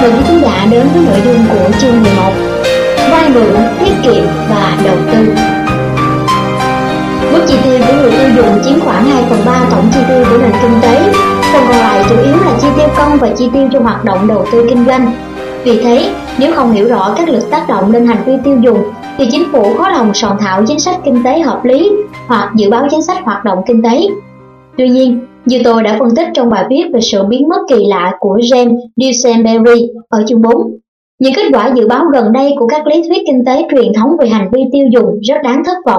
Mời quý khán giả đến với nội dung của chương 11: vay mượn, tiết kiệm và đầu tư. Mức chi tiêu của người tiêu dùng chiếm khoảng 2/3 tổng chi tiêu của nền kinh tế, phần còn lại chủ yếu là chi tiêu công và chi tiêu cho hoạt động đầu tư kinh doanh. Vì thế, nếu không hiểu rõ các lực tác động lên hành vi tiêu dùng, thì chính phủ khó lòng soạn thảo chính sách kinh tế hợp lý hoặc dự báo chính sách hoạt động kinh tế. Tuy nhiên, như tôi đã phân tích trong bài viết về sự biến mất kỳ lạ của James Dusenberry ở chương 4, những kết quả dự báo gần đây của các lý thuyết kinh tế truyền thống về hành vi tiêu dùng rất đáng thất vọng.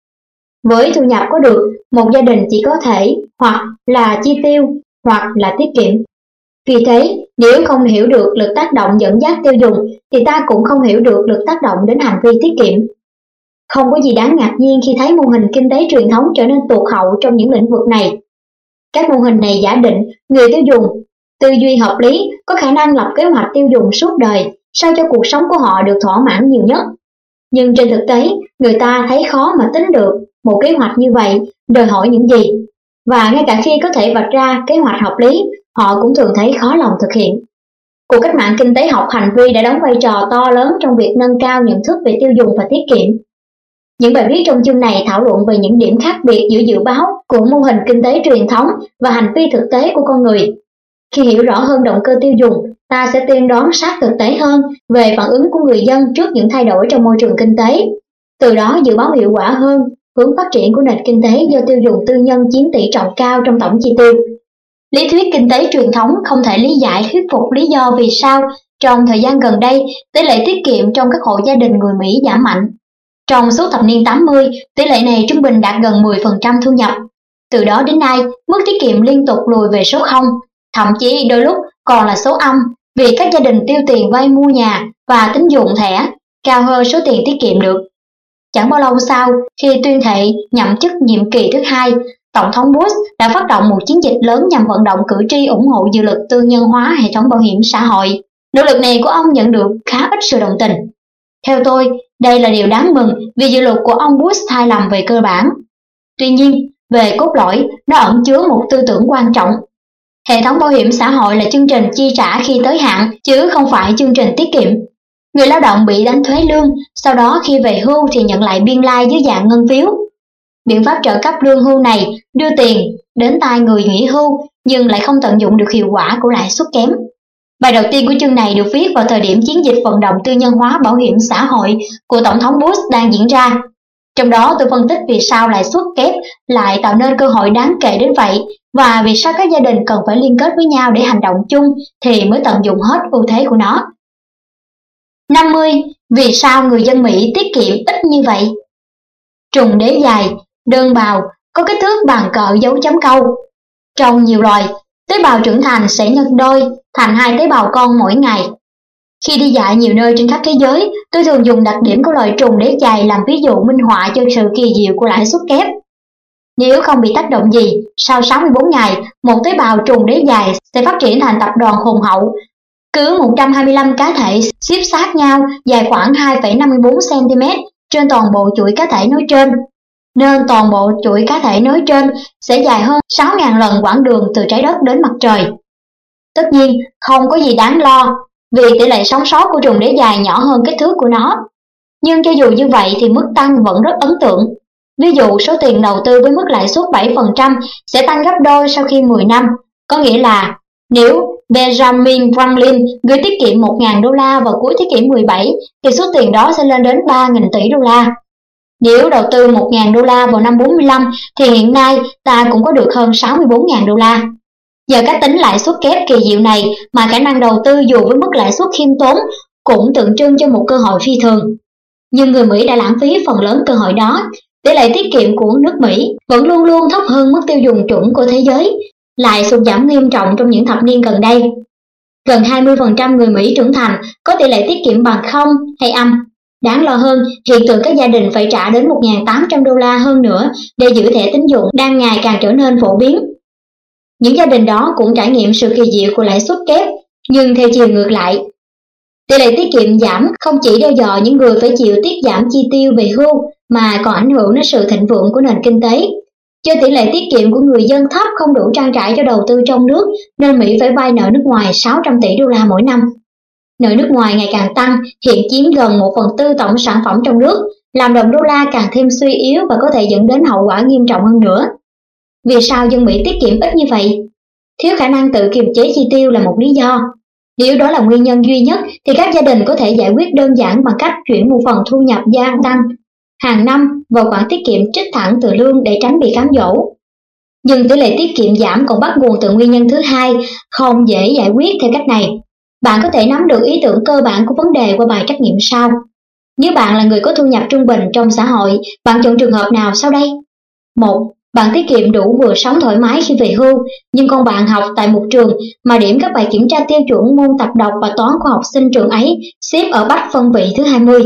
Với thu nhập có được, một gia đình chỉ có thể hoặc là chi tiêu hoặc là tiết kiệm. Vì thế, nếu không hiểu được lực tác động dẫn dắt tiêu dùng, thì ta cũng không hiểu được lực tác động đến hành vi tiết kiệm. Không có gì đáng ngạc nhiên khi thấy mô hình kinh tế truyền thống trở nên tụt hậu trong những lĩnh vực này. Các mô hình này giả định người tiêu dùng tư duy hợp lý có khả năng lập kế hoạch tiêu dùng suốt đời sao cho cuộc sống của họ được thỏa mãn nhiều nhất. Nhưng trên thực tế, người ta thấy khó mà tính được một kế hoạch như vậy đòi hỏi những gì. Và ngay cả khi có thể vạch ra kế hoạch hợp lý, họ cũng thường thấy khó lòng thực hiện. Cuộc cách mạng kinh tế học hành vi đã đóng vai trò to lớn trong việc nâng cao nhận thức về tiêu dùng và tiết kiệm. Những bài viết trong chương này thảo luận về những điểm khác biệt giữa dự báo của mô hình kinh tế truyền thống và hành vi thực tế của con người. Khi hiểu rõ hơn động cơ tiêu dùng, ta sẽ tiên đoán sát thực tế hơn về phản ứng của người dân trước những thay đổi trong môi trường kinh tế. Từ đó dự báo hiệu quả hơn hướng phát triển của nền kinh tế do tiêu dùng tư nhân chiếm tỷ trọng cao trong tổng chi tiêu. Lý thuyết kinh tế truyền thống không thể lý giải thuyết phục lý do vì sao trong thời gian gần đây tỷ lệ tiết kiệm trong các hộ gia đình người Mỹ giảm mạnh. Trong suốt thập niên 80, tỷ lệ này trung bình đạt gần 10% thu nhập. Từ đó đến nay, mức tiết kiệm liên tục lùi về số 0, thậm chí đôi lúc còn là số âm vì các gia đình tiêu tiền vay mua nhà và tín dụng thẻ cao hơn số tiền tiết kiệm được. Chẳng bao lâu sau, khi tuyên thệ nhậm chức nhiệm kỳ thứ 2, Tổng thống Bush đã phát động một chiến dịch lớn nhằm vận động cử tri ủng hộ dự luật tư nhân hóa hệ thống bảo hiểm xã hội. Nỗ lực này của ông nhận được khá ít sự đồng tình. Theo tôi, đây là điều đáng mừng vì dự luật của ông Bush sai lầm về cơ bản. Tuy nhiên, về cốt lõi, nó ẩn chứa một tư tưởng quan trọng. Hệ thống bảo hiểm xã hội là chương trình chi trả khi tới hạn, chứ không phải chương trình tiết kiệm. Người lao động bị đánh thuế lương, sau đó khi về hưu thì nhận lại biên lai dưới dạng ngân phiếu. Biện pháp trợ cấp lương hưu này đưa tiền đến tay người nghỉ hưu nhưng lại không tận dụng được hiệu quả của lãi suất kém. Bài đầu tiên của chương này được viết vào thời điểm chiến dịch vận động tư nhân hóa bảo hiểm xã hội của Tổng thống Bush đang diễn ra. Trong đó tôi phân tích vì sao lãi suất kép lại tạo nên cơ hội đáng kể đến vậy và vì sao các gia đình cần phải liên kết với nhau để hành động chung thì mới tận dụng hết ưu thế của nó. 50. Vì sao người dân Mỹ tiết kiệm ít như vậy? Trùng đế dài, đơn bào, có kích thước bằng cỡ dấu chấm câu. Trong nhiều loài, tế bào trưởng thành sẽ nhân đôi thành 2 tế bào con mỗi ngày. Khi đi dạy nhiều nơi trên khắp thế giới, tôi thường dùng đặc điểm của loài trùng đế dài làm ví dụ minh họa cho sự kỳ diệu của lãi suất kép. Nếu không bị tác động gì, sau 64 ngày, một tế bào trùng đế dài sẽ phát triển thành tập đoàn hùng hậu. Cứ 125 cá thể xếp sát nhau dài khoảng 2,54 cm trên toàn bộ chuỗi cá thể nối trên, nên toàn bộ chuỗi cá thể nối trên sẽ dài hơn 6.000 lần quãng đường từ trái đất đến mặt trời. Tất nhiên, không có gì đáng lo, vì tỷ lệ sống sót của trùng đế dài nhỏ hơn kích thước của nó. Nhưng cho dù như vậy thì mức tăng vẫn rất ấn tượng. Ví dụ số tiền đầu tư với mức lãi suất 7% sẽ tăng gấp đôi sau khi 10 năm, có nghĩa là nếu Benjamin Franklin gửi tiết kiệm 1.000 đô la vào cuối thế kỷ 17 thì số tiền đó sẽ lên đến 3.000 tỷ đô la. Nếu đầu tư 1.000 đô la vào năm 45 thì hiện nay ta cũng có được hơn 64.000 đô la. Nhờ cách tính lãi suất kép kỳ diệu này mà khả năng đầu tư dù với mức lãi suất khiêm tốn cũng tượng trưng cho một cơ hội phi thường. Nhưng người Mỹ đã lãng phí phần lớn cơ hội đó. Tỷ lệ tiết kiệm của nước Mỹ vẫn luôn luôn thấp hơn mức tiêu dùng chuẩn của thế giới, lại sụt giảm nghiêm trọng trong những thập niên gần đây. Gần 20% người Mỹ trưởng thành có tỷ lệ tiết kiệm bằng 0 hay âm. Đáng lo hơn, hiện tượng các gia đình phải trả đến 1.800 đô la hơn nữa để giữ thẻ tín dụng đang ngày càng trở nên phổ biến. Những gia đình đó cũng trải nghiệm sự kỳ diệu của lãi suất kép, nhưng theo chiều ngược lại. Tỷ lệ tiết kiệm giảm không chỉ đe dọa những người phải chịu tiết giảm chi tiêu về hưu mà còn ảnh hưởng đến sự thịnh vượng của nền kinh tế. Do tỷ lệ tiết kiệm của người dân thấp không đủ trang trải cho đầu tư trong nước nên Mỹ phải vay nợ nước ngoài 600 tỷ đô la mỗi năm. Nợ nước ngoài ngày càng tăng, hiện chiếm gần 1/4 tổng sản phẩm trong nước, làm đồng đô la càng thêm suy yếu và có thể dẫn đến hậu quả nghiêm trọng hơn nữa. Vì sao dân Mỹ tiết kiệm ít như vậy? Thiếu khả năng tự kiềm chế chi tiêu là một lý do. Nếu đó là nguyên nhân duy nhất thì các gia đình có thể giải quyết đơn giản bằng cách chuyển một phần thu nhập gia tăng hàng năm vào khoản tiết kiệm trích thẳng từ lương để tránh bị cám dỗ. Nhưng tỷ lệ tiết kiệm giảm còn bắt nguồn từ nguyên nhân thứ hai, không dễ giải quyết theo cách này. Bạn có thể nắm được ý tưởng cơ bản của vấn đề qua bài trắc nghiệm sau. Nếu bạn là người có thu nhập trung bình trong xã hội, bạn chọn trường hợp nào sau đây? 1. Bạn tiết kiệm đủ vừa sống thoải mái khi về hưu, nhưng con bạn học tại một trường mà điểm các bài kiểm tra tiêu chuẩn môn tập đọc và toán của học sinh trường ấy xếp ở bách phân vị thứ 20.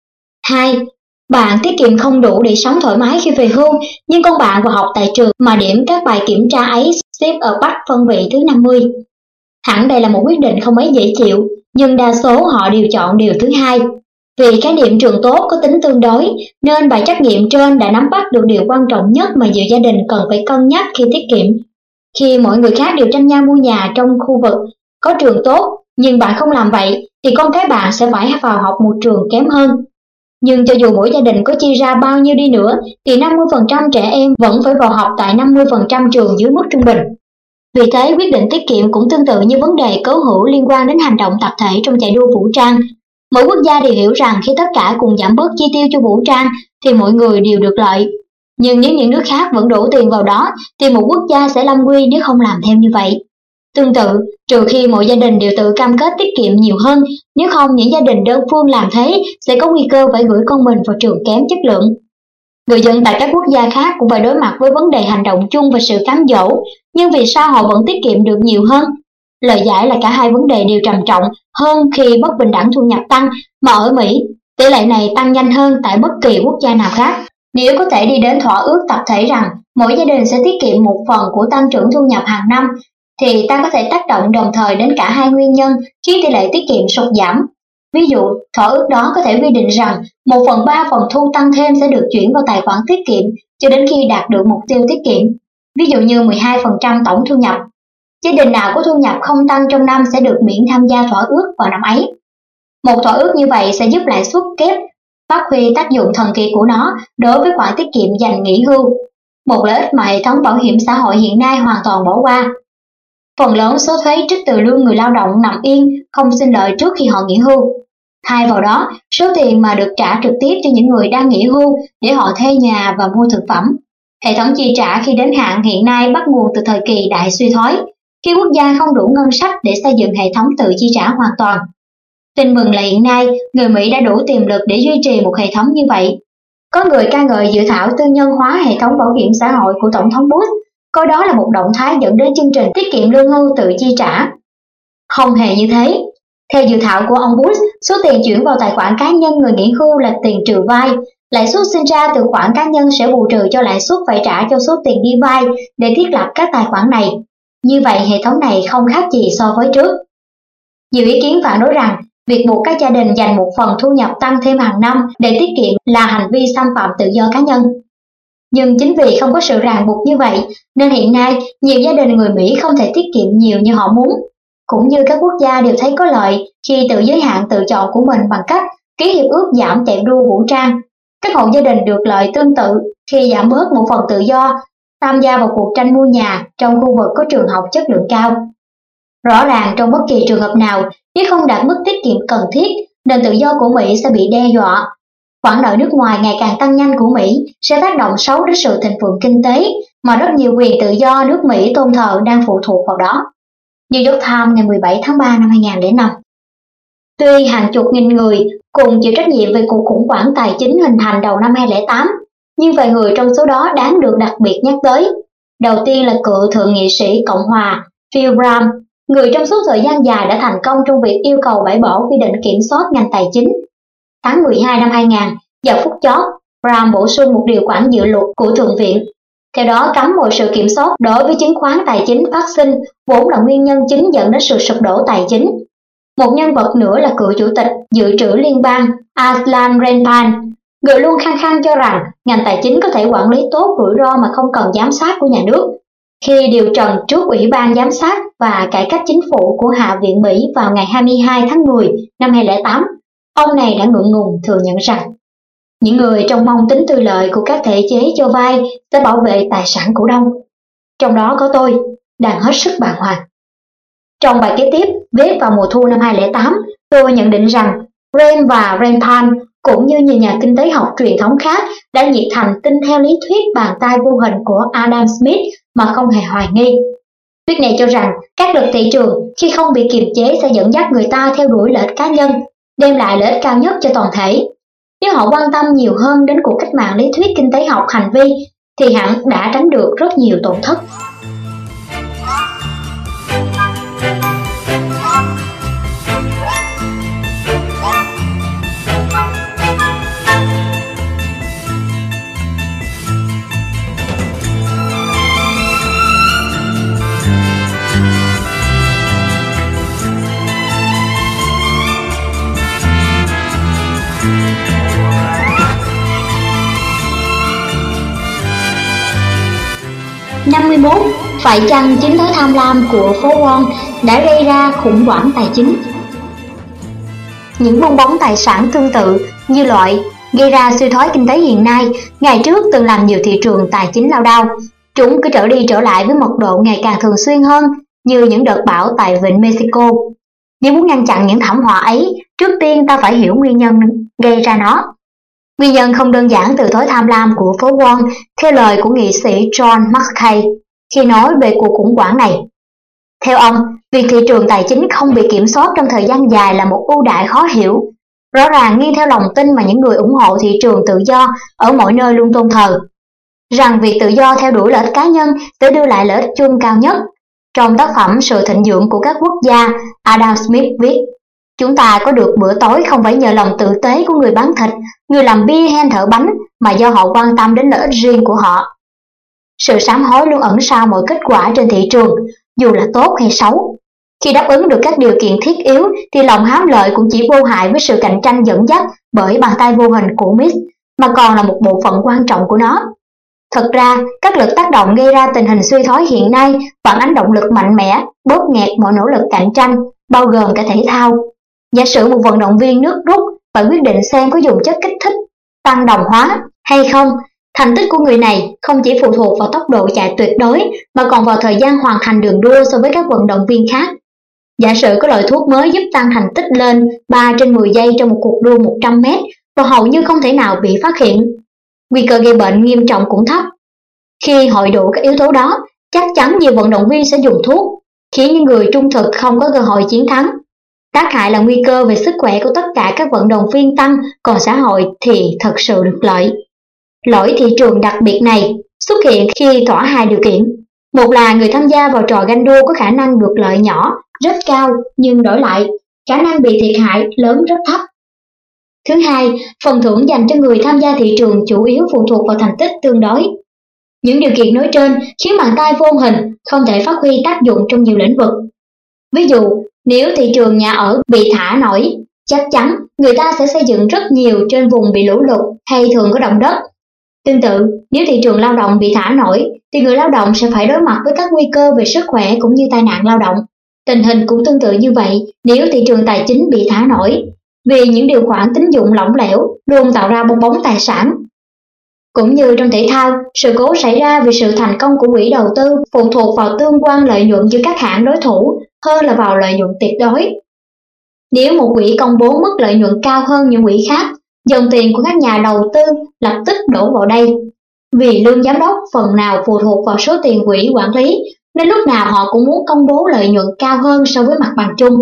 2. Bạn tiết kiệm không đủ để sống thoải mái khi về hưu, nhưng con bạn vào học tại trường mà điểm các bài kiểm tra ấy xếp ở bách phân vị thứ 50. Hẳn đây là một quyết định không mấy dễ chịu, nhưng đa số họ đều chọn điều thứ hai. Vì khái niệm trường tốt có tính tương đối, nên bài trắc nghiệm trên đã nắm bắt được điều quan trọng nhất mà nhiều gia đình cần phải cân nhắc khi tiết kiệm. Khi mọi người khác đều tranh nhau mua nhà trong khu vực có trường tốt, nhưng bạn không làm vậy, thì con cái bạn sẽ phải vào học một trường kém hơn. Nhưng cho dù mỗi gia đình có chi ra bao nhiêu đi nữa, thì 50% trẻ em vẫn phải vào học tại 50% trường dưới mức trung bình. Vì thế, quyết định tiết kiệm cũng tương tự như vấn đề cấu hữu liên quan đến hành động tập thể trong chạy đua vũ trang. Mỗi quốc gia đều hiểu rằng khi tất cả cùng giảm bớt chi tiêu cho vũ trang thì mọi người đều được lợi. Nhưng nếu những nước khác vẫn đổ tiền vào đó thì một quốc gia sẽ lâm nguy nếu không làm theo như vậy. Tương tự, trừ khi mọi gia đình đều tự cam kết tiết kiệm nhiều hơn, nếu không những gia đình đơn phương làm thế sẽ có nguy cơ phải gửi con mình vào trường kém chất lượng. Người dân tại các quốc gia khác cũng phải đối mặt với vấn đề hành động chung và sự cám dỗ, nhưng vì sao họ vẫn tiết kiệm được nhiều hơn? Lời giải là cả hai vấn đề đều trầm trọng hơn khi bất bình đẳng thu nhập tăng, mà ở Mỹ, tỷ lệ này tăng nhanh hơn tại bất kỳ quốc gia nào khác. Nếu có thể đi đến thỏa ước tập thể rằng mỗi gia đình sẽ tiết kiệm một phần của tăng trưởng thu nhập hàng năm, thì ta có thể tác động đồng thời đến cả hai nguyên nhân khiến tỷ lệ tiết kiệm sụt giảm. Ví dụ, thỏa ước đó có thể quy định rằng 1/3 phần thu tăng thêm sẽ được chuyển vào tài khoản tiết kiệm cho đến khi đạt được mục tiêu tiết kiệm, ví dụ như 12% tổng thu nhập. Gia đình nào có thu nhập không tăng trong năm sẽ được miễn tham gia thỏa ước vào năm ấy. Một thỏa ước như vậy sẽ giúp lãi suất kép phát huy tác dụng thần kỳ của nó đối với khoản tiết kiệm dành nghỉ hưu, một lợi ích mà hệ thống bảo hiểm xã hội hiện nay hoàn toàn bỏ qua. Phần lớn số thuế trích từ lương người lao động nằm yên, không sinh lợi trước khi họ nghỉ hưu. Thay vào đó, số tiền mà được trả trực tiếp cho những người đang nghỉ hưu để họ thuê nhà và mua thực phẩm. Hệ thống chi trả khi đến hạn hiện nay bắt nguồn từ thời kỳ đại suy thoái, khi quốc gia không đủ ngân sách để xây dựng hệ thống tự chi trả hoàn toàn. Tin mừng là hiện nay, người Mỹ đã đủ tiềm lực để duy trì một hệ thống như vậy. Có người ca ngợi dự thảo tư nhân hóa hệ thống bảo hiểm xã hội của Tổng thống Bush, coi đó là một động thái dẫn đến chương trình tiết kiệm lương hưu tự chi trả. Không hề như thế. Theo dự thảo của ông Bush, số tiền chuyển vào tài khoản cá nhân người nghỉ hưu là tiền trừ vay. Lãi suất sinh ra từ khoản cá nhân sẽ bù trừ cho lãi suất phải trả cho số tiền đi vay để thiết lập các tài khoản này. Như vậy hệ thống này không khác gì so với trước. Nhiều ý kiến phản đối rằng việc buộc các gia đình dành một phần thu nhập tăng thêm hàng năm để tiết kiệm là hành vi xâm phạm tự do cá nhân. Nhưng chính vì không có sự ràng buộc như vậy, nên hiện nay nhiều gia đình người Mỹ không thể tiết kiệm nhiều như họ muốn. Cũng như các quốc gia đều thấy có lợi khi tự giới hạn tự chọn của mình bằng cách ký hiệp ước giảm chạy đua vũ trang. Các hộ gia đình được lợi tương tự khi giảm bớt một phần tự do, tham gia vào cuộc tranh mua nhà trong khu vực có trường học chất lượng cao. Rõ ràng trong bất kỳ trường hợp nào, nếu không đạt mức tiết kiệm cần thiết, nền tự do của Mỹ sẽ bị đe dọa. Khoản nợ nước ngoài ngày càng tăng nhanh của Mỹ sẽ tác động xấu đến sự thịnh vượng kinh tế mà rất nhiều quyền tự do nước Mỹ tôn thờ đang phụ thuộc vào đó. New York Times ngày 17 tháng 3 năm 2005. Tuy hàng chục nghìn người cùng chịu trách nhiệm về cuộc khủng hoảng tài chính hình thành đầu năm 2008, nhưng vài người trong số đó đáng được đặc biệt nhắc tới. Đầu tiên là cựu thượng nghị sĩ Cộng hòa Phil Gramm, người trong suốt thời gian dài đã thành công trong việc yêu cầu bãi bỏ quy định kiểm soát ngành tài chính. Tháng 12 năm 2000, vào phút chót, Gramm bổ sung một điều khoản dự luật của Thượng viện. Theo đó, cấm mọi sự kiểm soát đối với chứng khoán tài chính phát sinh, vốn là nguyên nhân chính dẫn đến sự sụp đổ tài chính. Một nhân vật nữa là cựu chủ tịch dự trữ liên bang Alan Greenspan, người luôn khăng khăng cho rằng ngành tài chính có thể quản lý tốt rủi ro mà không cần giám sát của nhà nước. Khi điều trần trước Ủy ban Giám sát và Cải cách Chính phủ của Hạ viện Mỹ vào ngày 22 tháng 10 năm 2008, ông này đã ngượng ngùng thừa nhận rằng những người trông mong tính tư lợi của các thể chế cho vay sẽ bảo vệ tài sản cổ đông, trong đó có tôi, đang hết sức bàng hoàng. Trong bài kế tiếp viết vào mùa thu năm 2008, tôi nhận định rằng Rand và Rand Paul cũng như nhiều nhà kinh tế học truyền thống khác đã nhiệt thành tin theo lý thuyết bàn tay vô hình của Adam Smith mà không hề hoài nghi. Thuyết này cho rằng các lực thị trường khi không bị kiềm chế sẽ dẫn dắt người ta theo đuổi lợi ích cá nhân, đem lại lợi ích cao nhất cho toàn thể. Nếu họ quan tâm nhiều hơn đến cuộc cách mạng lý thuyết kinh tế học hành vi thì hẳn đã tránh được rất nhiều tổn thất. Năm 51. Phải chăng chính thói tham lam của phố Wall đã gây ra khủng hoảng tài chính? Những bong bóng tài sản tương tự như loại gây ra suy thoái kinh tế hiện nay, ngày trước từng làm nhiều thị trường tài chính lao đao. Chúng cứ trở đi trở lại với mật độ ngày càng thường xuyên hơn, như những đợt bão tại vịnh Mexico. Nếu muốn ngăn chặn những thảm họa ấy, trước tiên ta phải hiểu nguyên nhân gây ra nó. Nguyên nhân không đơn giản từ thói tham lam của phố Wall, theo lời của nghị sĩ John Mackay khi nói về cuộc khủng hoảng này. Theo ông, việc thị trường tài chính không bị kiểm soát trong thời gian dài là một ưu đãi khó hiểu, rõ ràng nghiêng theo lòng tin mà những người ủng hộ thị trường tự do ở mọi nơi luôn tôn thờ, rằng việc tự do theo đuổi lợi ích cá nhân sẽ đưa lại lợi ích chung cao nhất. Trong tác phẩm Sự thịnh vượng của các quốc gia, Adam Smith viết, chúng ta có được bữa tối không phải nhờ lòng tử tế của người bán thịt, người làm bia hay thợ bánh, mà do họ quan tâm đến lợi ích riêng của họ. Sự sám hối luôn ẩn sau mọi kết quả trên thị trường, dù là tốt hay xấu. Khi đáp ứng được các điều kiện thiết yếu thì lòng hám lợi cũng chỉ vô hại với sự cạnh tranh dẫn dắt bởi bàn tay vô hình của Smith, mà còn là một bộ phận quan trọng của nó. Thật ra, các lực tác động gây ra tình hình suy thoái hiện nay phản ánh động lực mạnh mẽ, bóp nghẹt mọi nỗ lực cạnh tranh, bao gồm cả thể thao. Giả sử một vận động viên nước rút phải quyết định xem có dùng chất kích thích, tăng đồng hóa hay không, thành tích của người này không chỉ phụ thuộc vào tốc độ chạy tuyệt đối mà còn vào thời gian hoàn thành đường đua so với các vận động viên khác. Giả sử có loại thuốc mới giúp tăng thành tích lên 3/10 giây trong một cuộc đua 100 m và hầu như không thể nào bị phát hiện, nguy cơ gây bệnh nghiêm trọng cũng thấp. Khi hội đủ các yếu tố đó, chắc chắn nhiều vận động viên sẽ dùng thuốc, khiến những người trung thực không có cơ hội chiến thắng. Tác hại là nguy cơ về sức khỏe của tất cả các vận động viên tăng, còn xã hội thì thật sự được lợi. Lỗi thị trường đặc biệt này xuất hiện khi thỏa hai điều kiện. Một là người tham gia vào trò ganh đua có khả năng được lợi nhỏ, rất cao, nhưng đổi lại, khả năng bị thiệt hại lớn rất thấp. Thứ hai, phần thưởng dành cho người tham gia thị trường chủ yếu phụ thuộc vào thành tích tương đối. Những điều kiện nói trên khiến bàn tay vô hình không thể phát huy tác dụng trong nhiều lĩnh vực. Ví dụ, nếu thị trường nhà ở bị thả nổi, chắc chắn người ta sẽ xây dựng rất nhiều trên vùng bị lũ lụt hay thường có động đất. Tương tự, nếu thị trường lao động bị thả nổi, thì người lao động sẽ phải đối mặt với các nguy cơ về sức khỏe cũng như tai nạn lao động. Tình hình cũng tương tự như vậy nếu thị trường tài chính bị thả nổi, vì những điều khoản tín dụng lỏng lẻo luôn tạo ra bong bóng tài sản. Cũng như trong thể thao, sự cố xảy ra vì sự thành công của quỹ đầu tư phụ thuộc vào tương quan lợi nhuận giữa các hãng đối thủ hơn là vào lợi nhuận tuyệt đối. Nếu một quỹ công bố mức lợi nhuận cao hơn những quỹ khác, dòng tiền của các nhà đầu tư lập tức đổ vào đây. Vì lương giám đốc phần nào phụ thuộc vào số tiền quỹ quản lý, nên lúc nào họ cũng muốn công bố lợi nhuận cao hơn so với mặt bằng chung.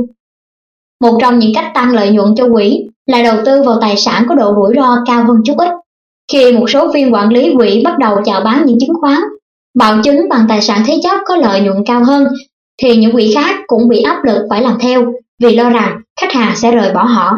Một trong những cách tăng lợi nhuận cho quỹ là đầu tư vào tài sản có độ rủi ro cao hơn chút ít. Khi một số viên quản lý quỹ bắt đầu chào bán những chứng khoán, bảo chứng bằng tài sản thế chấp có lợi nhuận cao hơn, thì những quỹ khác cũng bị áp lực phải làm theo vì lo rằng khách hàng sẽ rời bỏ họ.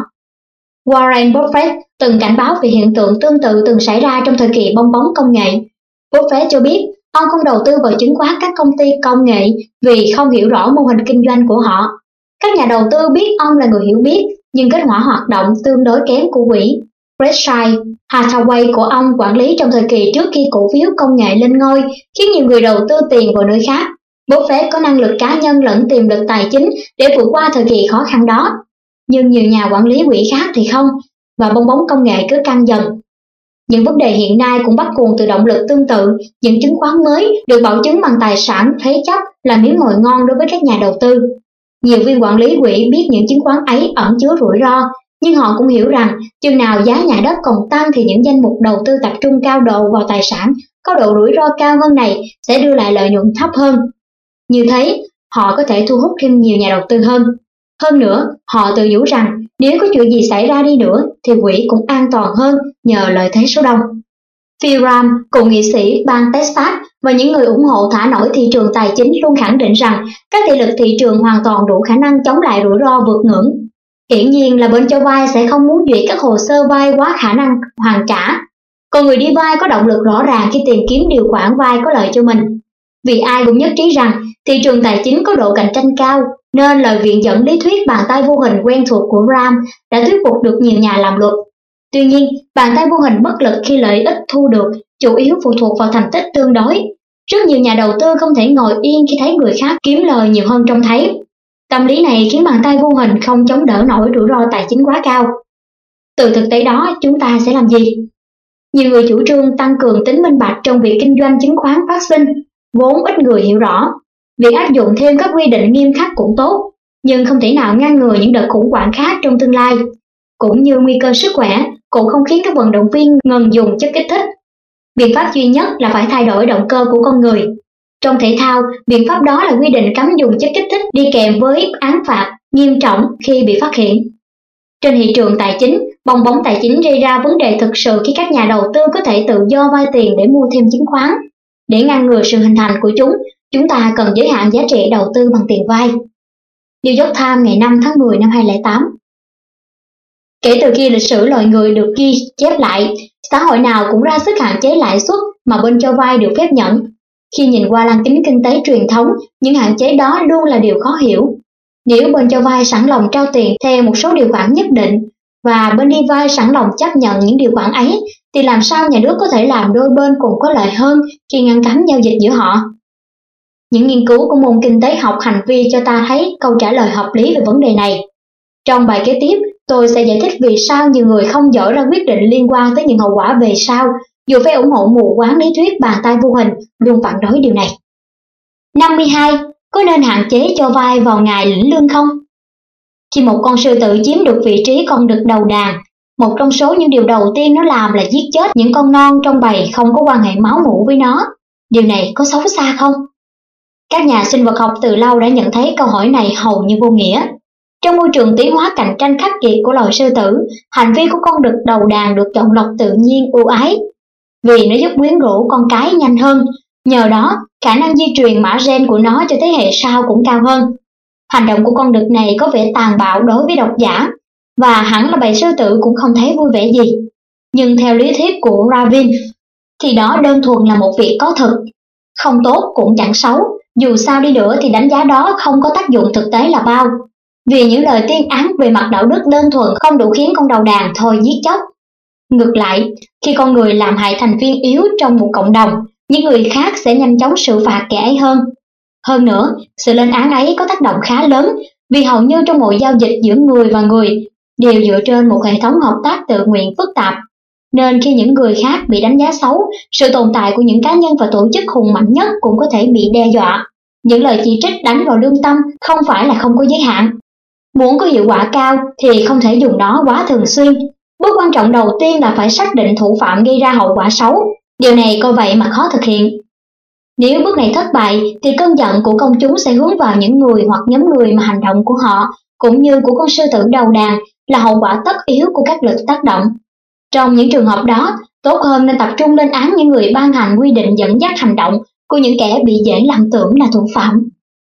Warren Buffett từng cảnh báo về hiện tượng tương tự từng xảy ra trong thời kỳ bong bóng công nghệ. Buffett cho biết ông không đầu tư vào chứng khoán các công ty công nghệ vì không hiểu rõ mô hình kinh doanh của họ. Các nhà đầu tư biết ông là người hiểu biết, nhưng kết quả hoạt động tương đối kém của quỹ. Berkshire Hathaway của ông quản lý trong thời kỳ trước khi cổ phiếu công nghệ lên ngôi, khiến nhiều người đầu tư tiền vào nơi khác. Buffett có năng lực cá nhân lẫn tiềm lực tài chính để vượt qua thời kỳ khó khăn đó. Nhưng nhiều nhà quản lý quỹ khác thì không, và bong bóng công nghệ cứ căng dần. Những vấn đề hiện nay cũng bắt nguồn từ động lực tương tự. Những chứng khoán mới được bảo chứng bằng tài sản thế chấp là miếng mồi ngon đối với các nhà đầu tư. Nhiều viên quản lý quỹ biết những chứng khoán ấy ẩn chứa rủi ro, nhưng họ cũng hiểu rằng chừng nào giá nhà đất còn tăng thì những danh mục đầu tư tập trung cao độ vào tài sản có độ rủi ro cao hơn này sẽ đưa lại lợi nhuận thấp hơn. Như thế, họ có thể thu hút thêm nhiều nhà đầu tư hơn. Hơn nữa, họ tự nhủ rằng nếu có chuyện gì xảy ra đi nữa thì quỹ cũng an toàn hơn nhờ lợi thế số đông. Phil Ram, cựu nghị sĩ bang Texas và những người ủng hộ thả nổi thị trường tài chính luôn khẳng định rằng các thị lực thị trường hoàn toàn đủ khả năng chống lại rủi ro vượt ngưỡng. Hiển nhiên là bên cho vay sẽ không muốn duyệt các hồ sơ vay quá khả năng hoàn trả. Còn người đi vay có động lực rõ ràng khi tìm kiếm điều khoản vay có lợi cho mình. Vì ai cũng nhất trí rằng thị trường tài chính có độ cạnh tranh cao, nên lời viện dẫn lý thuyết bàn tay vô hình quen thuộc của Ram đã thuyết phục được nhiều nhà làm luật. Tuy nhiên, bàn tay vô hình bất lực khi lợi ích thu được chủ yếu phụ thuộc vào thành tích tương đối. Rất nhiều nhà đầu tư không thể ngồi yên khi thấy người khác kiếm lời nhiều hơn trông thấy. Tâm lý này khiến bàn tay vô hình không chống đỡ nổi rủi ro tài chính quá cao. Từ thực tế đó, chúng ta sẽ làm gì? Nhiều người chủ trương tăng cường tính minh bạch trong việc kinh doanh chứng khoán phát sinh, vốn ít người hiểu rõ. Việc áp dụng thêm các quy định nghiêm khắc cũng tốt, nhưng không thể nào ngăn ngừa những đợt khủng hoảng khác trong tương lai. Cũng như nguy cơ sức khỏe, cũng không khiến các vận động viên ngừng dùng chất kích thích. Biện pháp duy nhất là phải thay đổi động cơ của con người. Trong thể thao, biện pháp đó là quy định cấm dùng chất kích thích đi kèm với án phạt nghiêm trọng khi bị phát hiện. Trên thị trường tài chính, bong bóng tài chính gây ra vấn đề thực sự khi các nhà đầu tư có thể tự do vay tiền để mua thêm chứng khoán. Để ngăn ngừa sự hình thành của chúng ta cần giới hạn giá trị đầu tư bằng tiền vay. New York Times ngày 5 tháng 10 năm 2008. Kể từ khi lịch sử loài người được ghi chép lại, xã hội nào cũng ra sức hạn chế lãi suất mà bên cho vay được phép nhận. Khi nhìn qua lăng kính kinh tế truyền thống, những hạn chế đó luôn là điều khó hiểu. Nếu bên cho vay sẵn lòng trao tiền theo một số điều khoản nhất định và bên đi vay sẵn lòng chấp nhận những điều khoản ấy, thì làm sao nhà nước có thể làm đôi bên cùng có lợi hơn khi ngăn cấm giao dịch giữa họ? Những nghiên cứu của môn kinh tế học hành vi cho ta thấy câu trả lời hợp lý về vấn đề này. Trong bài kế tiếp, tôi sẽ giải thích vì sao nhiều người không dỡ ra quyết định liên quan tới những hậu quả về sau, dù phe ủng hộ mù quáng lý thuyết bàn tay vô hình luôn phản đối điều này. 52. Có nên hạn chế cho vay vào ngày lĩnh lương không? Khi một con sư tử chiếm được vị trí con đực đầu đàn, một trong số những điều đầu tiên nó làm là giết chết những con non trong bầy không có quan hệ máu mủ với nó. Điều này có xấu xa không? Các nhà sinh vật học từ lâu đã nhận thấy câu hỏi này hầu như vô nghĩa. Trong môi trường tiến hóa cạnh tranh khắc nghiệt của loài sư tử, hành vi của con đực đầu đàn được chọn lọc tự nhiên ưu ái, vì nó giúp quyến rũ con cái nhanh hơn. Nhờ đó, khả năng di truyền mã gen của nó cho thế hệ sau cũng cao hơn. Hành động của con đực này có vẻ tàn bạo đối với độc giả, và hẳn là bầy sư tử cũng không thấy vui vẻ gì. Nhưng theo lý thuyết của Darwin, thì đó đơn thuần là một việc có thực. Không tốt cũng chẳng xấu, dù sao đi nữa thì đánh giá đó không có tác dụng thực tế là bao. Vì những lời tuyên án về mặt đạo đức đơn thuần không đủ khiến con đầu đàn thôi giết chóc. Ngược lại, khi con người làm hại thành viên yếu trong một cộng đồng, những người khác sẽ nhanh chóng xử phạt kẻ ấy hơn. Hơn nữa, sự lên án ấy có tác động khá lớn, vì hầu như trong mọi giao dịch giữa người và người đều dựa trên một hệ thống hợp tác tự nguyện phức tạp. Nên khi những người khác bị đánh giá xấu, sự tồn tại của những cá nhân và tổ chức hùng mạnh nhất cũng có thể bị đe dọa. Những lời chỉ trích đánh vào lương tâm không phải là không có giới hạn. Muốn có hiệu quả cao thì không thể dùng nó quá thường xuyên. Bước quan trọng đầu tiên là phải xác định thủ phạm gây ra hậu quả xấu. Điều này coi vậy mà khó thực hiện. Nếu bước này thất bại thì cơn giận của công chúng sẽ hướng vào những người hoặc nhóm người mà hành động của họ, cũng như của con sư tử đầu đàn, là hậu quả tất yếu của các lực tác động. Trong những trường hợp đó, tốt hơn nên tập trung lên án những người ban hành quy định dẫn dắt hành động của những kẻ bị dễ lầm tưởng là thủ phạm.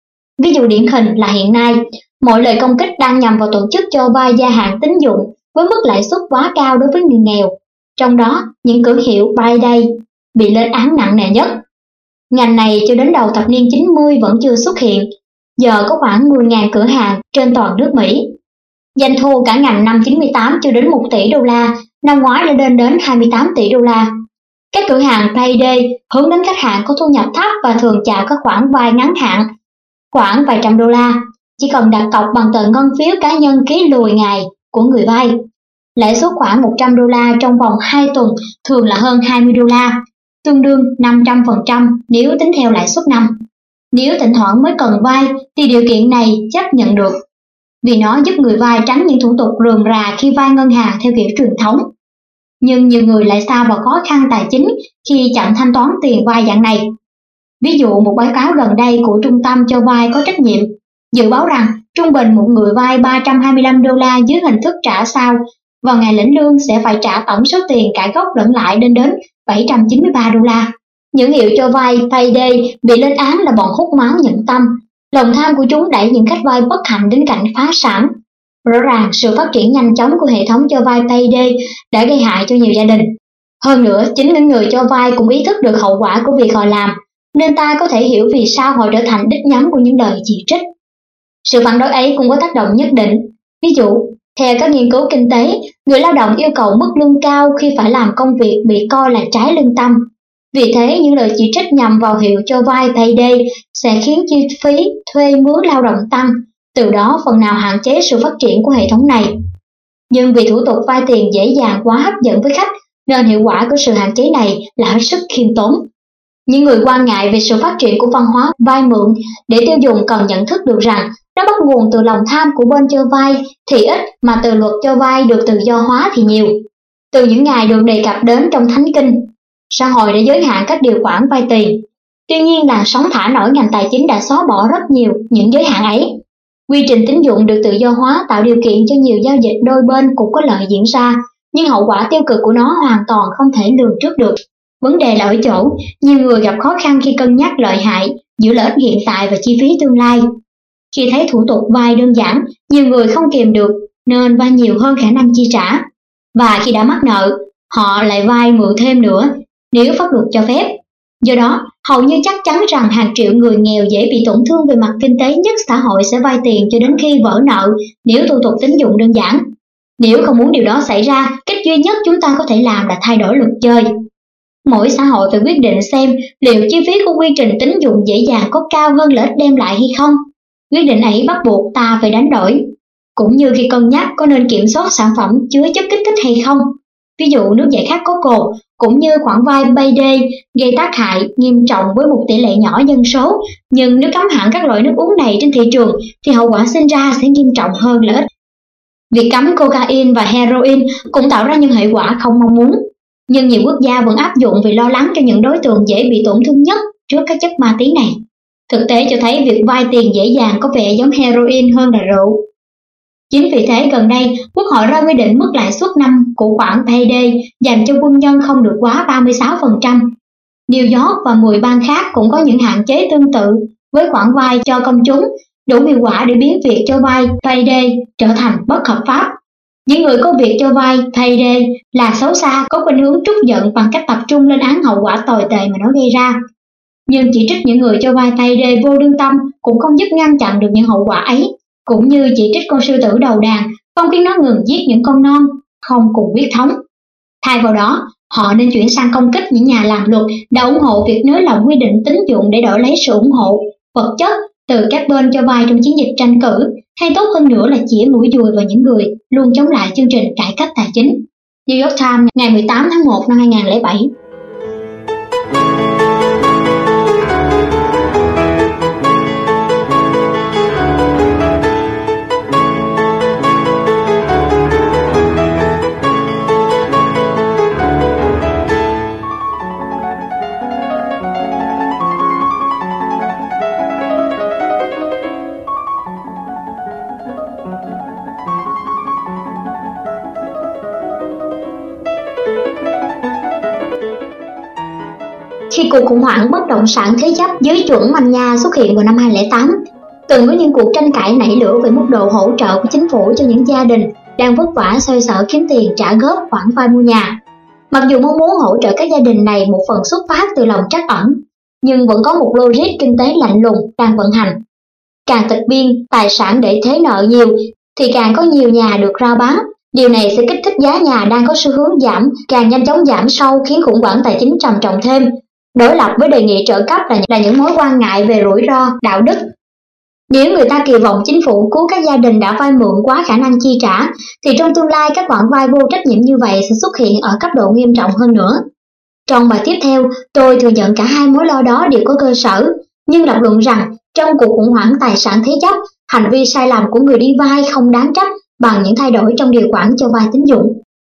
Ví dụ điển hình là hiện nay, mọi lời công kích đang nhằm vào tổ chức cho vay gia hạn tín dụng với mức lãi suất quá cao đối với người nghèo. Trong đó, những cửa hiệu Payday bị lên án nặng nề nhất. Ngành này cho đến đầu thập niên 90 vẫn chưa xuất hiện, giờ có khoảng 10.000 cửa hàng trên toàn nước Mỹ. Doanh thu cả ngành năm 98 chưa đến 1 tỷ đô la, năm ngoái đã lên đến 28 tỷ đô la. Các cửa hàng Payday hướng đến khách hàng có thu nhập thấp và thường chào các khoản vay ngắn hạn, khoảng vài trăm đô la, chỉ cần đặt cọc bằng tờ ngân phiếu cá nhân ký lùi ngày của người vay. Lãi suất khoảng 100 đô la trong vòng 2 tuần thường là hơn 20 đô la, tương đương 500% nếu tính theo lãi suất năm. Nếu thỉnh thoảng mới cần vay thì điều kiện này chấp nhận được, vì nó giúp người vay tránh những thủ tục rườm rà khi vay ngân hàng theo kiểu truyền thống. Nhưng nhiều người lại sa vào khó khăn tài chính khi chậm thanh toán tiền vay dạng này. Ví dụ một báo cáo gần đây của Trung tâm cho vay có trách nhiệm dự báo rằng trung bình một người vay 325 đô la dưới hình thức trả sau vào ngày lĩnh lương sẽ phải trả tổng số tiền cả gốc lẫn lãi lên đến 793 đô la. Những hiệu cho vay Payday bị lên án là bọn hút máu nhẫn tâm. Lòng tham của chúng đẩy những khách vay bất hạnh đến cảnh phá sản. Rõ ràng sự phát triển nhanh chóng của hệ thống cho vay Payday đã gây hại cho nhiều gia đình. Hơn nữa, chính những người cho vay cũng ý thức được hậu quả của việc họ làm, nên ta có thể hiểu vì sao họ trở thành đích nhắm của những lời chỉ trích. Sự phản đối ấy cũng có tác động nhất định. Ví dụ, theo các nghiên cứu kinh tế, người lao động yêu cầu mức lương cao khi phải làm công việc bị coi là trái lương tâm. Vì thế, những lời chỉ trích nhằm vào hiệu cho vay Payday sẽ khiến chi phí thuê mướn lao động tăng, từ đó phần nào hạn chế sự phát triển của hệ thống này. Nhưng vì thủ tục vay tiền dễ dàng quá hấp dẫn với khách, nên hiệu quả của sự hạn chế này là hết sức khiêm tốn. Những người quan ngại về sự phát triển của văn hóa vay mượn để tiêu dùng cần nhận thức được rằng nó bắt nguồn từ lòng tham của bên cho vay thì ít, mà từ luật cho vay được tự do hóa thì nhiều. Từ những ngày được đề cập đến trong Thánh Kinh, xã hội đã giới hạn các điều khoản vay tiền. Tuy nhiên, làn sóng thả nổi ngành tài chính đã xóa bỏ rất nhiều những giới hạn ấy. Quy trình tín dụng được tự do hóa tạo điều kiện cho nhiều giao dịch đôi bên cũng có lợi diễn ra, nhưng hậu quả tiêu cực của nó hoàn toàn không thể lường trước được. Vấn đề là ở chỗ, nhiều người gặp khó khăn khi cân nhắc lợi hại giữa lợi ích hiện tại và chi phí tương lai. Khi thấy thủ tục vay đơn giản, nhiều người không kìm được nên vay nhiều hơn khả năng chi trả. Và khi đã mắc nợ, họ lại vay mượn thêm nữa nếu pháp luật cho phép. Do đó, hầu như chắc chắn rằng hàng triệu người nghèo dễ bị tổn thương về mặt kinh tế nhất xã hội sẽ vay tiền cho đến khi vỡ nợ nếu thủ tục tín dụng đơn giản. Nếu không muốn điều đó xảy ra, cách duy nhất chúng ta có thể làm là thay đổi luật chơi. Mỗi xã hội phải quyết định xem liệu chi phí của quy trình tín dụng dễ dàng có cao hơn lợi ích đem lại hay không. Quyết định ấy bắt buộc ta phải đánh đổi. Cũng như khi cân nhắc có nên kiểm soát sản phẩm chứa chất kích thích hay không. Ví dụ nước giải khát có cồn, cũng như khoản vay Payday gây tác hại nghiêm trọng với một tỷ lệ nhỏ dân số, nhưng nếu cấm hẳn các loại nước uống này trên thị trường thì hậu quả sinh ra sẽ nghiêm trọng hơn lợi ích. Việc cấm cocaine và heroin cũng tạo ra những hệ quả không mong muốn, nhưng nhiều quốc gia vẫn áp dụng vì lo lắng cho những đối tượng dễ bị tổn thương nhất trước các chất ma túy này. Thực tế cho thấy việc vay tiền dễ dàng có vẻ giống heroin hơn là rượu. Chính vì thế gần đây, Quốc hội ra quy định mức lãi suất năm của khoản Payday dành cho quân nhân không được quá 36%. New York và 10 bang khác cũng có những hạn chế tương tự với khoản vay cho công chúng, đủ hiệu quả để biến việc cho vay Payday trở thành bất hợp pháp. Những người có việc cho vay Payday là xấu xa, có khuynh hướng trút giận bằng cách tập trung lên án hậu quả tồi tệ mà nó gây ra. Nhưng chỉ trích những người cho vay Payday vô lương tâm cũng không giúp ngăn chặn được những hậu quả ấy, cũng như chỉ trích con sư tử đầu đàn không khiến nó ngừng giết những con non không cùng huyết thống. Thay vào đó, họ nên chuyển sang công kích những nhà làm luật đã ủng hộ việc nới lỏng quy định tín dụng để đổi lấy sự ủng hộ vật chất từ các bên cho vay trong chiến dịch tranh cử, hay tốt hơn nữa là chĩa mũi dùi vào những người luôn chống lại chương trình cải cách tài chính. New York Times ngày 18 tháng 1 năm 2007. Khi cuộc khủng hoảng bất động sản thế chấp dưới chuẩn manh nha xuất hiện vào năm 2008, từng có những cuộc tranh cãi nảy lửa về mức độ hỗ trợ của chính phủ cho những gia đình đang vất vả xoay sở kiếm tiền trả góp khoản vay mua nhà. Mặc dù mong muốn hỗ trợ các gia đình này một phần xuất phát từ lòng trắc ẩn, nhưng vẫn có một logic kinh tế lạnh lùng đang vận hành. Càng tịch biên tài sản để thế nợ nhiều thì càng có nhiều nhà được rao bán. Điều này sẽ kích thích giá nhà đang có xu hướng giảm, càng nhanh chóng giảm sâu, khiến khủng hoảng tài chính trầm trọng thêm. Đối lập với đề nghị trợ cấp là những mối quan ngại về rủi ro, đạo đức. Nếu người ta kỳ vọng chính phủ cứu các gia đình đã vay mượn quá khả năng chi trả, thì trong tương lai các khoản vay vô trách nhiệm như vậy sẽ xuất hiện ở cấp độ nghiêm trọng hơn nữa. Trong bài tiếp theo, tôi thừa nhận cả hai mối lo đó đều có cơ sở, nhưng lập luận rằng trong cuộc khủng hoảng tài sản thế chấp, hành vi sai lầm của người đi vay không đáng trách bằng những thay đổi trong điều khoản cho vay tín dụng.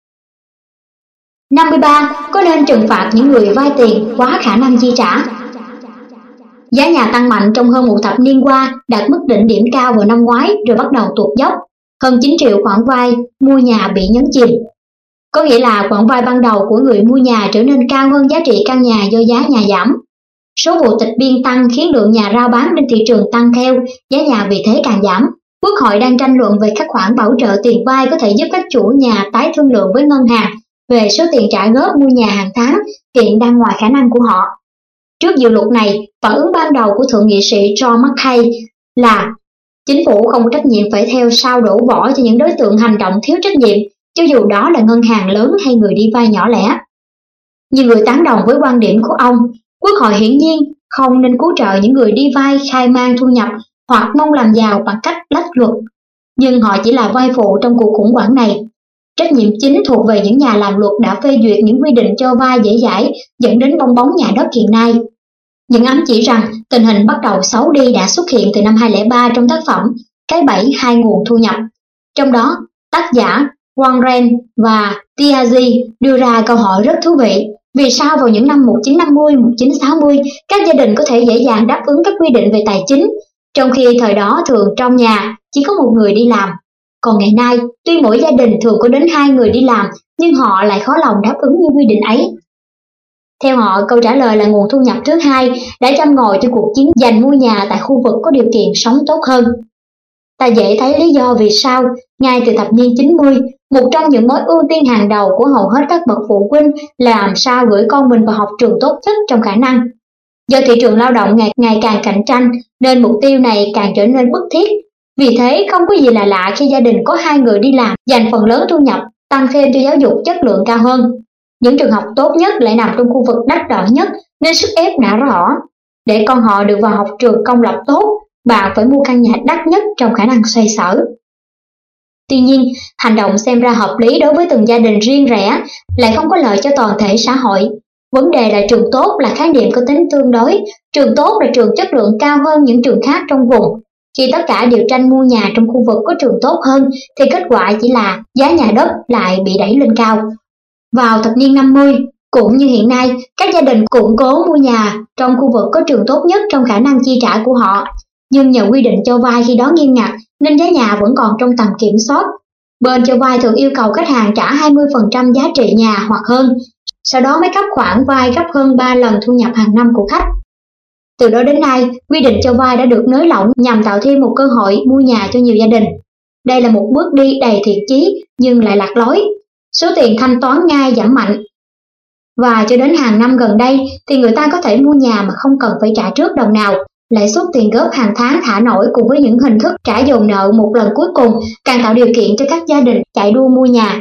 53. Có nên trừng phạt những người vay tiền quá khả năng chi trả? Giá nhà tăng mạnh trong hơn một thập niên qua, đạt mức đỉnh điểm cao vào năm ngoái rồi bắt đầu tụt dốc. Hơn 9 triệu khoản vay mua nhà bị nhấn chìm. Có nghĩa là khoản vay ban đầu của người mua nhà trở nên cao hơn giá trị căn nhà do giá nhà giảm. Số vụ tịch biên tăng khiến lượng nhà rao bán trên thị trường tăng theo, giá nhà vì thế càng giảm. Quốc hội đang tranh luận về các khoản bảo trợ tiền vay có thể giúp các chủ nhà tái thương lượng với ngân hàng về số tiền trả góp mua nhà hàng tháng hiện đang ngoài khả năng của họ. Trước dự luật này, phản ứng ban đầu của Thượng nghị sĩ John McCain là chính phủ không có trách nhiệm phải theo sau đổ vỏ cho những đối tượng hành động thiếu trách nhiệm, cho dù đó là ngân hàng lớn hay người đi vay nhỏ lẻ. Nhiều người tán đồng với quan điểm của ông, Quốc hội hiển nhiên không nên cứu trợ những người đi vay khai man thu nhập hoặc mong làm giàu bằng cách lách luật, nhưng họ chỉ là vai phụ trong cuộc khủng hoảng này. Trách nhiệm chính thuộc về những nhà làm luật đã phê duyệt những quy định cho vay dễ dãi dẫn đến bong bóng nhà đất hiện nay. Những ám chỉ rằng tình hình bắt đầu xấu đi đã xuất hiện từ năm 2003 trong tác phẩm Cái bẫy hai nguồn thu nhập. Trong đó, tác giả Warren và Tiazi đưa ra câu hỏi rất thú vị. Vì sao vào những năm 1950, 1960, các gia đình có thể dễ dàng đáp ứng các quy định về tài chính, trong khi thời đó thường trong nhà chỉ có một người đi làm. Còn ngày nay, tuy mỗi gia đình thường có đến 2 người đi làm, nhưng họ lại khó lòng đáp ứng như quy định ấy. Theo họ, câu trả lời là nguồn thu nhập thứ hai đã châm ngòi cho cuộc chiến giành mua nhà tại khu vực có điều kiện sống tốt hơn. Ta dễ thấy lý do vì sao, ngay từ thập niên 90, một trong những mối ưu tiên hàng đầu của hầu hết các bậc phụ huynh là làm sao gửi con mình vào học trường tốt nhất trong khả năng. Do thị trường lao động ngày càng cạnh tranh, nên mục tiêu này càng trở nên bức thiết. Vì thế, không có gì là lạ khi gia đình có 2 người đi làm, dành phần lớn thu nhập, tăng thêm cho giáo dục chất lượng cao hơn. Những trường học tốt nhất lại nằm trong khu vực đắt đỏ nhất, nên sức ép đã rõ. Để con họ được vào học trường công lập tốt, bạn phải mua căn nhà đắt nhất trong khả năng xoay sở. Tuy nhiên, hành động xem ra hợp lý đối với từng gia đình riêng rẽ lại không có lợi cho toàn thể xã hội. Vấn đề là trường tốt là khái niệm có tính tương đối, trường tốt là trường chất lượng cao hơn những trường khác trong vùng. Khi tất cả đều tranh mua nhà trong khu vực có trường tốt hơn, thì kết quả chỉ là giá nhà đất lại bị đẩy lên cao. Vào thập niên 50, cũng như hiện nay, các gia đình củng cố mua nhà trong khu vực có trường tốt nhất trong khả năng chi trả của họ. Nhưng nhờ quy định cho vay khi đó nghiêm ngặt, nên giá nhà vẫn còn trong tầm kiểm soát. Bên cho vay thường yêu cầu khách hàng trả 20% giá trị nhà hoặc hơn, sau đó mới cấp khoản vay gấp hơn 3 lần thu nhập hàng năm của khách. Từ đó đến nay, quy định cho vay đã được nới lỏng nhằm tạo thêm một cơ hội mua nhà cho nhiều gia đình. Đây là một bước đi đầy thiện chí nhưng lại lạc lối. Số tiền thanh toán ngay giảm mạnh. Và cho đến hàng năm gần đây thì người ta có thể mua nhà mà không cần phải trả trước đồng nào. Lãi suất tiền góp hàng tháng thả nổi cùng với những hình thức trả dồn nợ một lần cuối cùng càng tạo điều kiện cho các gia đình chạy đua mua nhà.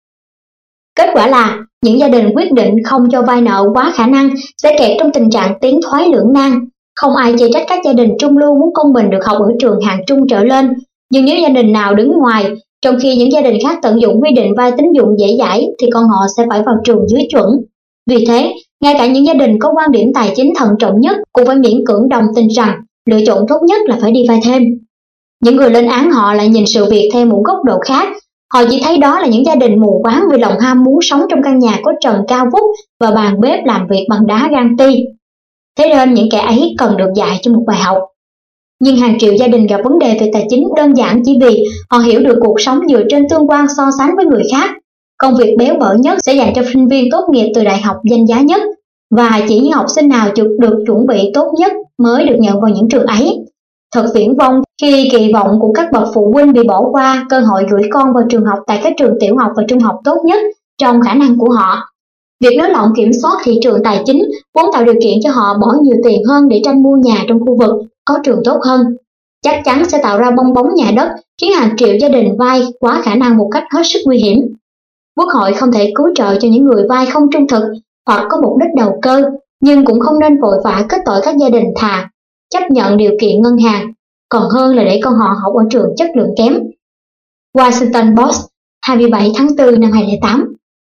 Kết quả là những gia đình quyết định không cho vay nợ quá khả năng sẽ kẹt trong tình trạng tiến thoái lưỡng nan. Không ai chê trách các gia đình trung lưu muốn con mình được học ở trường hạng trung trở lên, nhưng nếu gia đình nào đứng ngoài, trong khi những gia đình khác tận dụng quy định vay tín dụng dễ dãi, thì con họ sẽ phải vào trường dưới chuẩn. Vì thế, ngay cả những gia đình có quan điểm tài chính thận trọng nhất cũng phải miễn cưỡng đồng tình rằng lựa chọn tốt nhất là phải đi vay thêm. Những người lên án họ lại nhìn sự việc theo một góc độ khác. Họ chỉ thấy đó là những gia đình mù quáng vì lòng ham muốn sống trong căn nhà có trần cao vút và bàn bếp làm việc bằng đá ganti. Thế nên những kẻ ấy cần được dạy cho một bài học. Nhưng hàng triệu gia đình gặp vấn đề về tài chính đơn giản chỉ vì họ hiểu được cuộc sống dựa trên tương quan so sánh với người khác. Công việc béo bở nhất sẽ dành cho sinh viên tốt nghiệp từ đại học danh giá nhất, và chỉ những học sinh nào được chuẩn bị tốt nhất mới được nhận vào những trường ấy. Thật viển vông khi kỳ vọng của các bậc phụ huynh bị bỏ qua cơ hội gửi con vào trường học tại các trường tiểu học và trung học tốt nhất trong khả năng của họ. Việc nới lỏng kiểm soát thị trường tài chính vốn tạo điều kiện cho họ bỏ nhiều tiền hơn để tranh mua nhà trong khu vực có trường tốt hơn, chắc chắn sẽ tạo ra bong bóng nhà đất khiến hàng triệu gia đình vay quá khả năng một cách hết sức nguy hiểm. Quốc hội không thể cứu trợ cho những người vay không trung thực hoặc có mục đích đầu cơ, nhưng cũng không nên vội vã kết tội các gia đình thà chấp nhận điều kiện ngân hàng, còn hơn là để con họ học ở trường chất lượng kém. Washington Post, 27 tháng 4 năm 2008.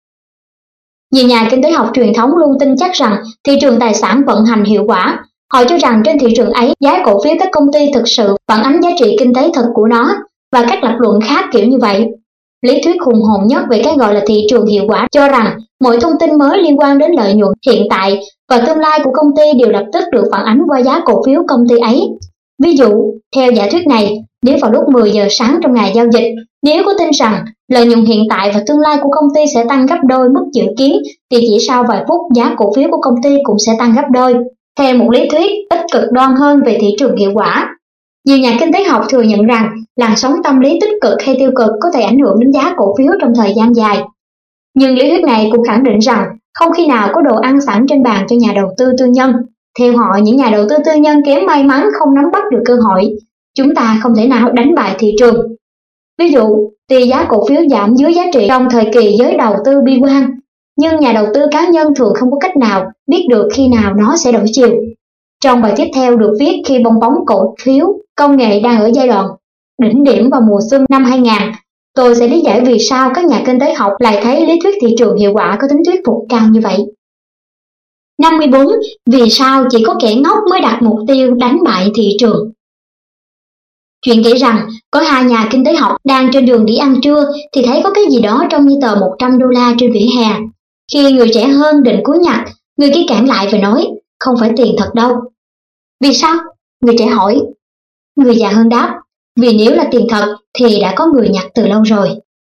Nhiều nhà kinh tế học truyền thống luôn tin chắc rằng thị trường tài sản vận hành hiệu quả. Họ cho rằng trên thị trường ấy, giá cổ phiếu các công ty thực sự phản ánh giá trị kinh tế thật của nó, và các lập luận khác kiểu như vậy. Lý thuyết hùng hồn nhất về cái gọi là thị trường hiệu quả cho rằng mọi thông tin mới liên quan đến lợi nhuận hiện tại và tương lai của công ty đều lập tức được phản ánh qua giá cổ phiếu công ty ấy. Ví dụ, theo giả thuyết này, nếu vào lúc 10 giờ sáng trong ngày giao dịch, nếu có tin rằng lợi nhuận hiện tại và tương lai của công ty sẽ tăng gấp đôi mức dự kiến, thì chỉ sau vài phút giá cổ phiếu của công ty cũng sẽ tăng gấp đôi. Theo một lý thuyết ít cực đoan hơn về thị trường hiệu quả, nhiều nhà kinh tế học thừa nhận rằng làn sóng tâm lý tích cực hay tiêu cực có thể ảnh hưởng đến giá cổ phiếu trong thời gian dài. Nhưng lý thuyết này cũng khẳng định rằng không khi nào có đồ ăn sẵn trên bàn cho nhà đầu tư tư nhân. Theo họ, những nhà đầu tư tư nhân kém may mắn không nắm bắt được cơ hội. Chúng ta không thể nào đánh bại thị trường. Ví dụ, tuy giá cổ phiếu giảm dưới giá trị trong thời kỳ giới đầu tư bi quan, nhưng nhà đầu tư cá nhân thường không có cách nào biết được khi nào nó sẽ đổi chiều. Trong bài tiếp theo được viết khi bong bóng cổ phiếu công nghệ đang ở giai đoạn đỉnh điểm vào mùa xuân năm 2000, tôi sẽ lý giải vì sao các nhà kinh tế học lại thấy lý thuyết thị trường hiệu quả có tính thuyết phục cao như vậy. 54. Vì sao chỉ có kẻ ngốc mới đặt mục tiêu đánh bại thị trường? Chuyện kể rằng có hai nhà kinh tế học đang trên đường đi ăn trưa thì thấy có cái gì đó trông như tờ $100 trên vỉa hè. Khi người trẻ hơn định cúi nhặt, người kia cản lại và nói, không phải tiền thật đâu. Vì sao? Người trẻ hỏi. Người già hơn đáp, vì nếu là tiền thật thì đã có người nhặt từ lâu rồi.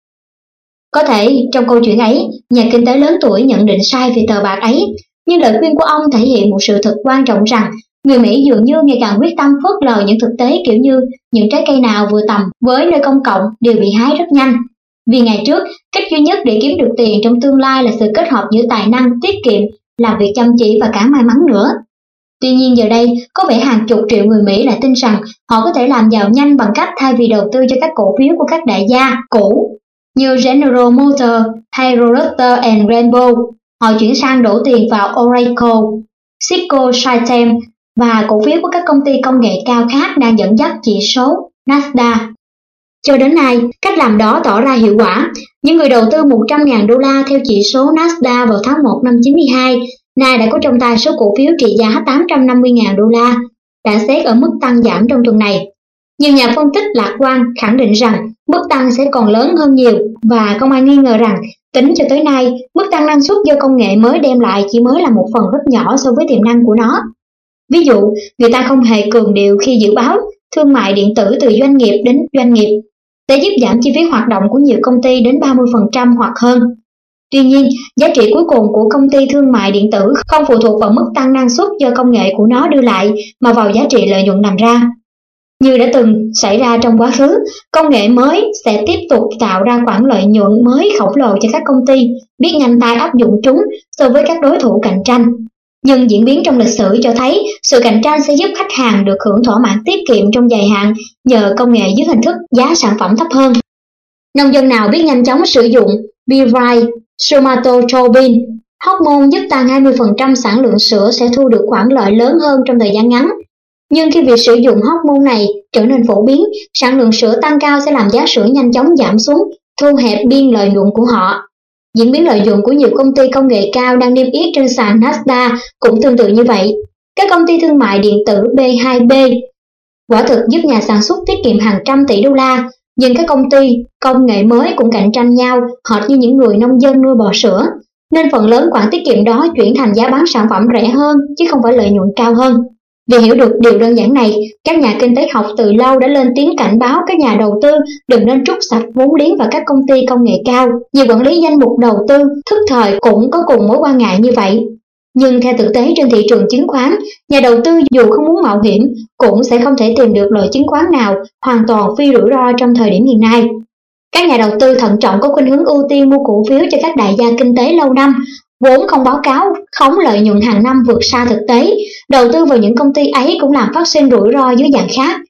Có thể trong câu chuyện ấy, nhà kinh tế lớn tuổi nhận định sai về tờ bạc ấy, nhưng lời khuyên của ông thể hiện một sự thật quan trọng rằng người Mỹ dường như ngày càng quyết tâm phớt lờ những thực tế kiểu như những trái cây nào vừa tầm với nơi công cộng đều bị hái rất nhanh. Vì ngày trước, cách duy nhất để kiếm được tiền trong tương lai là sự kết hợp giữa tài năng, tiết kiệm, làm việc chăm chỉ và cả may mắn nữa. Tuy nhiên giờ đây, có vẻ hàng chục triệu người Mỹ lại tin rằng họ có thể làm giàu nhanh bằng cách thay vì đầu tư cho các cổ phiếu của các đại gia cũ như General Motors hay Procter & Gamble, họ chuyển sang đổ tiền vào Oracle, Cisco Systems và cổ phiếu của các công ty công nghệ cao khác đang dẫn dắt chỉ số Nasdaq. Cho đến nay, cách làm đó tỏ ra hiệu quả. Những người đầu tư $100.000 theo chỉ số Nasdaq vào tháng 1 năm 92 nay đã có trong tay số cổ phiếu trị giá $850.000, đã xét ở mức tăng giảm trong tuần này. Nhiều nhà phân tích lạc quan khẳng định rằng mức tăng sẽ còn lớn hơn nhiều và không ai nghi ngờ rằng tính cho tới nay, mức tăng năng suất do công nghệ mới đem lại chỉ mới là một phần rất nhỏ so với tiềm năng của nó. Ví dụ, người ta không hề cường điệu khi dự báo thương mại điện tử từ doanh nghiệp đến doanh nghiệp sẽ giúp giảm chi phí hoạt động của nhiều công ty đến 30% hoặc hơn. Tuy nhiên, giá trị cuối cùng của công ty thương mại điện tử không phụ thuộc vào mức tăng năng suất do công nghệ của nó đưa lại mà vào giá trị lợi nhuận làm ra. Như đã từng xảy ra trong quá khứ, công nghệ mới sẽ tiếp tục tạo ra khoản lợi nhuận mới khổng lồ cho các công ty biết nhanh tay áp dụng chúng so với các đối thủ cạnh tranh. Nhưng diễn biến trong lịch sử cho thấy sự cạnh tranh sẽ giúp khách hàng được hưởng thỏa mãn tiết kiệm trong dài hạn nhờ công nghệ dưới hình thức giá sản phẩm thấp hơn. Nông dân nào biết nhanh chóng sử dụng Bovine Somatotropin, hormone giúp tăng 20% sản lượng sữa sẽ thu được khoản lợi lớn hơn trong thời gian ngắn. Nhưng khi việc sử dụng hormone này trở nên phổ biến, sản lượng sữa tăng cao sẽ làm giá sữa nhanh chóng giảm xuống, thu hẹp biên lợi nhuận của họ. Diễn biến lợi nhuận của nhiều công ty công nghệ cao đang niêm yết trên sàn Nasdaq cũng tương tự như vậy. Các công ty thương mại điện tử B2B quả thực giúp nhà sản xuất tiết kiệm hàng trăm tỷ đô la, nhưng các công ty công nghệ mới cũng cạnh tranh nhau hệt như những người nông dân nuôi bò sữa, nên phần lớn khoản tiết kiệm đó chuyển thành giá bán sản phẩm rẻ hơn chứ không phải lợi nhuận cao hơn. Vì hiểu được điều đơn giản này, các nhà kinh tế học từ lâu đã lên tiếng cảnh báo các nhà đầu tư đừng nên trút sạch vốn liếng vào các công ty công nghệ cao. Nhiều quản lý danh mục đầu tư thức thời cũng có cùng mối quan ngại như vậy. Nhưng theo thực tế trên thị trường chứng khoán, nhà đầu tư dù không muốn mạo hiểm cũng sẽ không thể tìm được loại chứng khoán nào hoàn toàn phi rủi ro trong thời điểm hiện nay. Các nhà đầu tư thận trọng có khuynh hướng ưu tiên mua cổ phiếu cho các đại gia kinh tế lâu năm, vốn không báo cáo khống lợi nhuận hàng năm vượt xa thực tế. Đầu tư vào những công ty ấy cũng làm phát sinh rủi ro dưới dạng khác.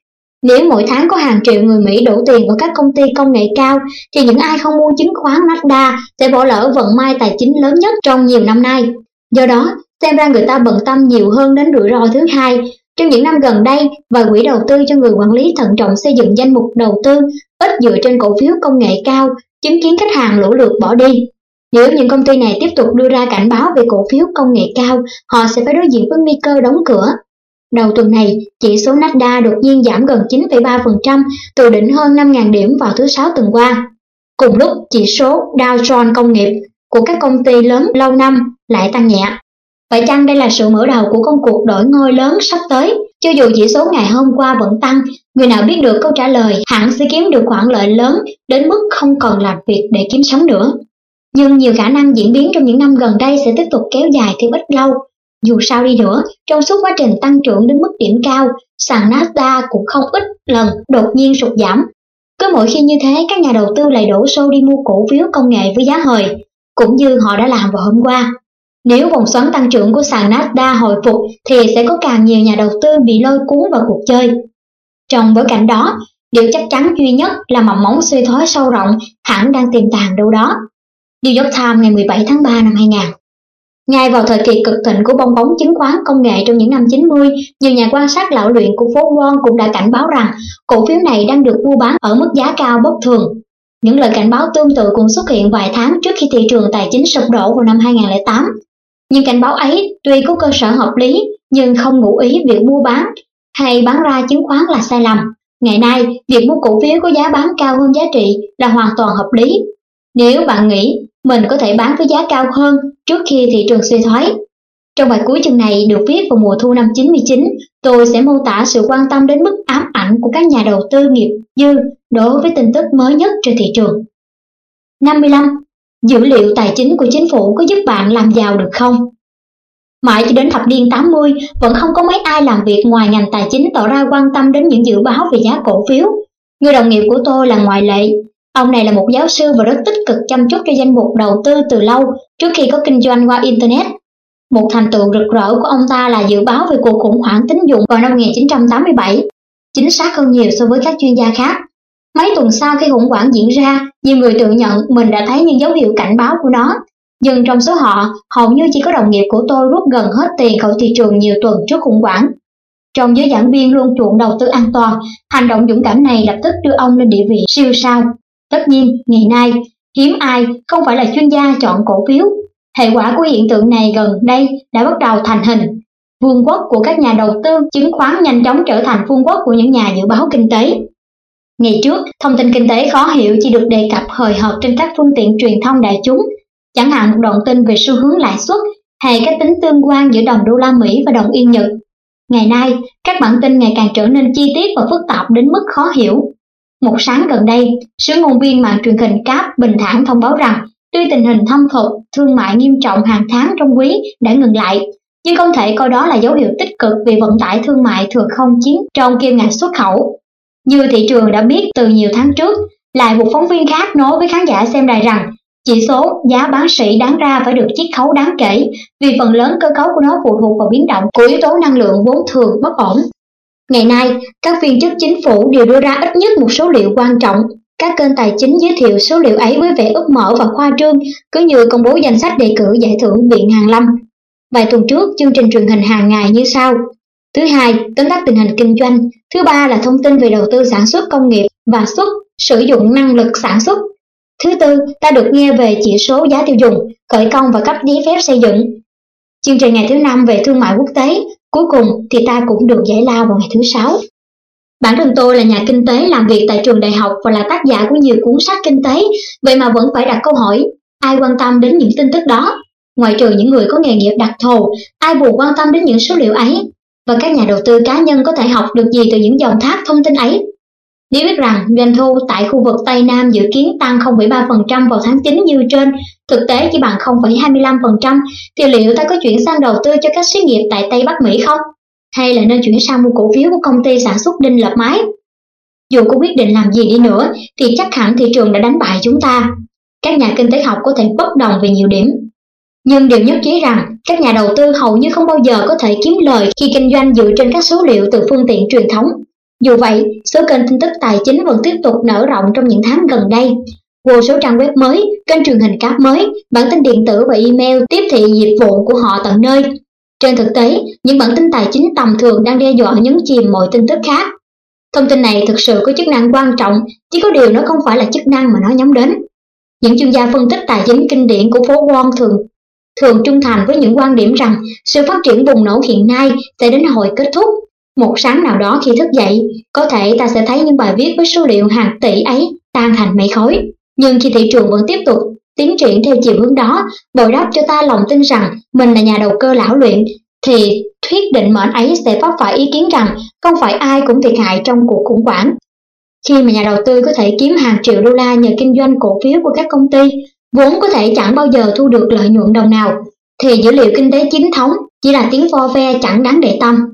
Nếu mỗi tháng có hàng triệu người Mỹ đổ tiền vào các công ty công nghệ cao, thì những ai không mua chứng khoán Nasdaq sẽ bỏ lỡ vận may tài chính lớn nhất trong nhiều năm nay. Do đó, xem ra người ta bận tâm nhiều hơn đến rủi ro thứ hai. Trong những năm gần đây, vài quỹ đầu tư cho người quản lý thận trọng xây dựng danh mục đầu tư ít dựa trên cổ phiếu công nghệ cao, chứng kiến khách hàng lũ lượt bỏ đi. Nếu những công ty này tiếp tục đưa ra cảnh báo về cổ phiếu công nghệ cao, họ sẽ phải đối diện với nguy cơ đóng cửa. Đầu tuần này, chỉ số Nasdaq đột nhiên giảm gần 9,3% từ đỉnh hơn 5.000 điểm vào thứ Sáu tuần qua. Cùng lúc, chỉ số Dow Jones công nghiệp của các công ty lớn lâu năm lại tăng nhẹ. Phải chăng đây là sự mở đầu của công cuộc đổi ngôi lớn sắp tới? Cho dù chỉ số ngày hôm qua vẫn tăng, người nào biết được câu trả lời hẳn sẽ kiếm được khoản lợi lớn đến mức không còn làm việc để kiếm sống nữa. Nhưng nhiều khả năng diễn biến trong những năm gần đây sẽ tiếp tục kéo dài thêm ít lâu. Dù sao đi nữa, trong suốt quá trình tăng trưởng đến mức điểm cao, sàn Nasdaq cũng không ít lần đột nhiên sụt giảm. Cứ mỗi khi như thế, các nhà đầu tư lại đổ xô đi mua cổ phiếu công nghệ với giá hời, cũng như họ đã làm vào hôm qua. Nếu vòng xoắn tăng trưởng của sàn Nasdaq hồi phục thì sẽ có càng nhiều nhà đầu tư bị lôi cuốn vào cuộc chơi. Trong bối cảnh đó, điều chắc chắn duy nhất là mầm móng suy thoái sâu rộng hẳn đang tiềm tàng đâu đó. New York Times ngày 17 tháng 3 năm 2000. Ngay vào thời kỳ cực thịnh của bong bóng chứng khoán công nghệ trong những năm 90, nhiều nhà quan sát lão luyện của phố Wall cũng đã cảnh báo rằng cổ phiếu này đang được mua bán ở mức giá cao bất thường. Những lời cảnh báo tương tự cũng xuất hiện vài tháng trước khi thị trường tài chính sụp đổ vào năm 2008. Nhưng cảnh báo ấy tuy có cơ sở hợp lý nhưng không ngụ ý việc mua bán hay bán ra chứng khoán là sai lầm. Ngày nay, việc mua cổ phiếu có giá bán cao hơn giá trị là hoàn toàn hợp lý. Nếu bạn nghĩ mình có thể bán với giá cao hơn trước khi thị trường suy thoái. Trong bài cuối chương này được viết vào mùa thu năm 99, tôi sẽ mô tả sự quan tâm đến mức ám ảnh của các nhà đầu tư nghiệp dư đối với tin tức mới nhất trên thị trường. 55. Dữ liệu tài chính của chính phủ có giúp bạn làm giàu được không? Mãi cho đến thập niên 80, vẫn không có mấy ai làm việc ngoài ngành tài chính tỏ ra quan tâm đến những dự báo về giá cổ phiếu. Người đồng nghiệp của tôi là ngoại lệ. Ông này là một giáo sư và rất tích cực chăm chút cho danh mục đầu tư từ lâu trước khi có kinh doanh qua Internet. Một thành tựu rực rỡ của ông ta là dự báo về cuộc khủng hoảng tín dụng vào năm 1987, chính xác hơn nhiều so với các chuyên gia khác. Mấy tuần sau khi khủng hoảng diễn ra, nhiều người tự nhận mình đã thấy những dấu hiệu cảnh báo của nó. Nhưng trong số họ, hầu như chỉ có đồng nghiệp của tôi rút gần hết tiền khỏi thị trường nhiều tuần trước khủng hoảng. Trong giới giảng viên luôn chuộng đầu tư an toàn, hành động dũng cảm này lập tức đưa ông lên địa vị siêu sao. Tất nhiên, ngày nay, hiếm ai không phải là chuyên gia chọn cổ phiếu. Hệ quả của hiện tượng này gần đây đã bắt đầu thành hình. Vương quốc của các nhà đầu tư chứng khoán nhanh chóng trở thành vương quốc của những nhà dự báo kinh tế. Ngày trước, thông tin kinh tế khó hiểu chỉ được đề cập hời hợt trên các phương tiện truyền thông đại chúng, chẳng hạn một đoạn tin về xu hướng lãi suất hay các tính tương quan giữa đồng đô la Mỹ và đồng yên Nhật. Ngày nay, các bản tin ngày càng trở nên chi tiết và phức tạp đến mức khó hiểu. Một sáng gần đây, sứ ngôn viên mạng truyền hình CAP bình thản thông báo rằng tuy tình hình thâm hụt thương mại nghiêm trọng hàng tháng trong quý đã ngừng lại, nhưng không thể coi đó là dấu hiệu tích cực vì vận tải thương mại thừa không chiến trong kim ngạch xuất khẩu. Như thị trường đã biết từ nhiều tháng trước, lại một phóng viên khác nói với khán giả xem đài rằng chỉ số giá bán sỉ đáng ra phải được chiết khấu đáng kể vì phần lớn cơ cấu của nó phụ thuộc vào biến động của yếu tố năng lượng vốn thường bất ổn. Ngày nay, các viên chức chính phủ đều đưa ra ít nhất một số liệu quan trọng. Các kênh tài chính giới thiệu số liệu ấy với vẻ úp mở và khoa trương, cứ như công bố danh sách đề cử giải thưởng Viện Hàn Lâm. Vài tuần trước, chương trình truyền hình hàng ngày như sau. Thứ hai, tóm tắt tình hình kinh doanh. Thứ ba là thông tin về đầu tư sản xuất công nghiệp và sử dụng năng lực sản xuất. Thứ tư, ta được nghe về chỉ số giá tiêu dùng, khởi công và cấp giấy phép xây dựng. Chương trình ngày thứ 5 về thương mại quốc tế. Cuối cùng thì ta cũng được giải lao vào ngày thứ 6. Bản thân tôi là nhà kinh tế làm việc tại trường đại học và là tác giả của nhiều cuốn sách kinh tế, vậy mà vẫn phải đặt câu hỏi, ai quan tâm đến những tin tức đó? Ngoại trừ những người có nghề nghiệp đặc thù, ai buồn quan tâm đến những số liệu ấy? Và các nhà đầu tư cá nhân có thể học được gì từ những dòng thác thông tin ấy? Nếu biết rằng doanh thu tại khu vực Tây Nam dự kiến tăng 0,3% vào tháng 9 như trên, thực tế chỉ bằng 0,25%, thì liệu ta có chuyển sang đầu tư cho các xí nghiệp tại Tây Bắc Mỹ không? Hay là nên chuyển sang mua cổ phiếu của công ty sản xuất đinh lợp mái? Dù có quyết định làm gì đi nữa, thì chắc hẳn thị trường đã đánh bại chúng ta. Các nhà kinh tế học có thể bất đồng về nhiều điểm. Nhưng điều nhất trí rằng, các nhà đầu tư hầu như không bao giờ có thể kiếm lời khi kinh doanh dựa trên các số liệu từ phương tiện truyền thống. Dù vậy, số kênh tin tức tài chính vẫn tiếp tục nở rộng trong những tháng gần đây. Vô số trang web mới, kênh truyền hình cáp mới, bản tin điện tử và email tiếp thị dịch vụ của họ tận nơi. Trên thực tế, những bản tin tài chính tầm thường đang đe dọa nhấn chìm mọi tin tức khác. Thông tin này thực sự có chức năng quan trọng, chỉ có điều nó không phải là chức năng mà nó nhắm đến. Những chuyên gia phân tích tài chính kinh điển của phố Wall thường trung thành với những quan điểm rằng sự phát triển bùng nổ hiện nay sẽ đến hồi kết thúc. Một sáng nào đó khi thức dậy, có thể ta sẽ thấy những bài viết với số liệu hàng tỷ ấy tan thành mây khói. Nhưng khi thị trường vẫn tiếp tục tiến triển theo chiều hướng đó, bồi đắp cho ta lòng tin rằng mình là nhà đầu cơ lão luyện, thì thuyết định mệnh ấy sẽ vấp phải ý kiến rằng không phải ai cũng thiệt hại trong cuộc khủng hoảng. Khi mà nhà đầu tư có thể kiếm hàng triệu đô la nhờ kinh doanh cổ phiếu của các công ty, vốn có thể chẳng bao giờ thu được lợi nhuận đồng nào, thì dữ liệu kinh tế chính thống chỉ là tiếng vo ve chẳng đáng để tâm.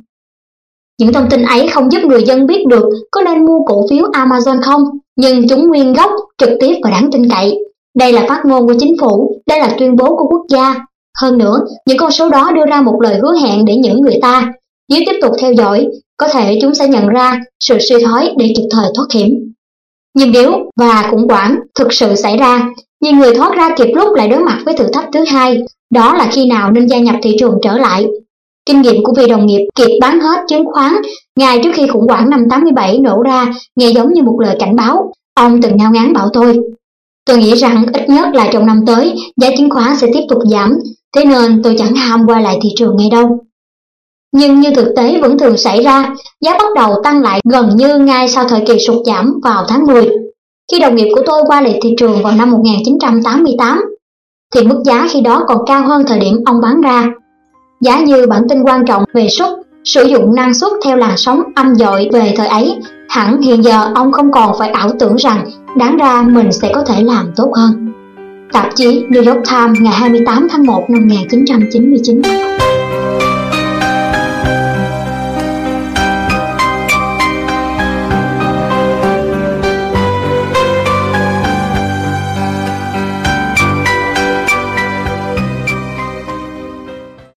Những thông tin ấy không giúp người dân biết được có nên mua cổ phiếu Amazon không, nhưng chúng nguyên gốc, trực tiếp và đáng tin cậy. Đây là phát ngôn của chính phủ, đây là tuyên bố của quốc gia. Hơn nữa, những con số đó đưa ra một lời hứa hẹn để những người ta, nếu tiếp tục theo dõi, có thể chúng sẽ nhận ra sự suy thoái để kịp thời thoát hiểm. Nhưng nếu và khủng hoảng thực sự xảy ra, nhiều người thoát ra kịp lúc lại đối mặt với thử thách thứ hai, đó là khi nào nên gia nhập thị trường trở lại. Kinh nghiệm của vị đồng nghiệp kịp bán hết chứng khoán ngay trước khi khủng hoảng năm 87 nổ ra nghe giống như một lời cảnh báo. Ông từng ngao ngán bảo tôi nghĩ rằng ít nhất là trong năm tới giá chứng khoán sẽ tiếp tục giảm, thế nên tôi chẳng ham quay lại thị trường ngay đâu. Nhưng như thực tế vẫn thường xảy ra, giá bắt đầu tăng lại gần như ngay sau thời kỳ sụt giảm vào tháng 10. Khi đồng nghiệp của tôi qua lại thị trường vào năm 1988, thì mức giá khi đó còn cao hơn thời điểm ông bán ra. Giá như bản tin quan trọng về sử dụng năng suất theo làn sóng âm dội về thời ấy, hẳn hiện giờ ông không còn phải ảo tưởng rằng đáng ra mình sẽ có thể làm tốt hơn. Tạp chí New York Times ngày 28 tháng 1 năm 1999.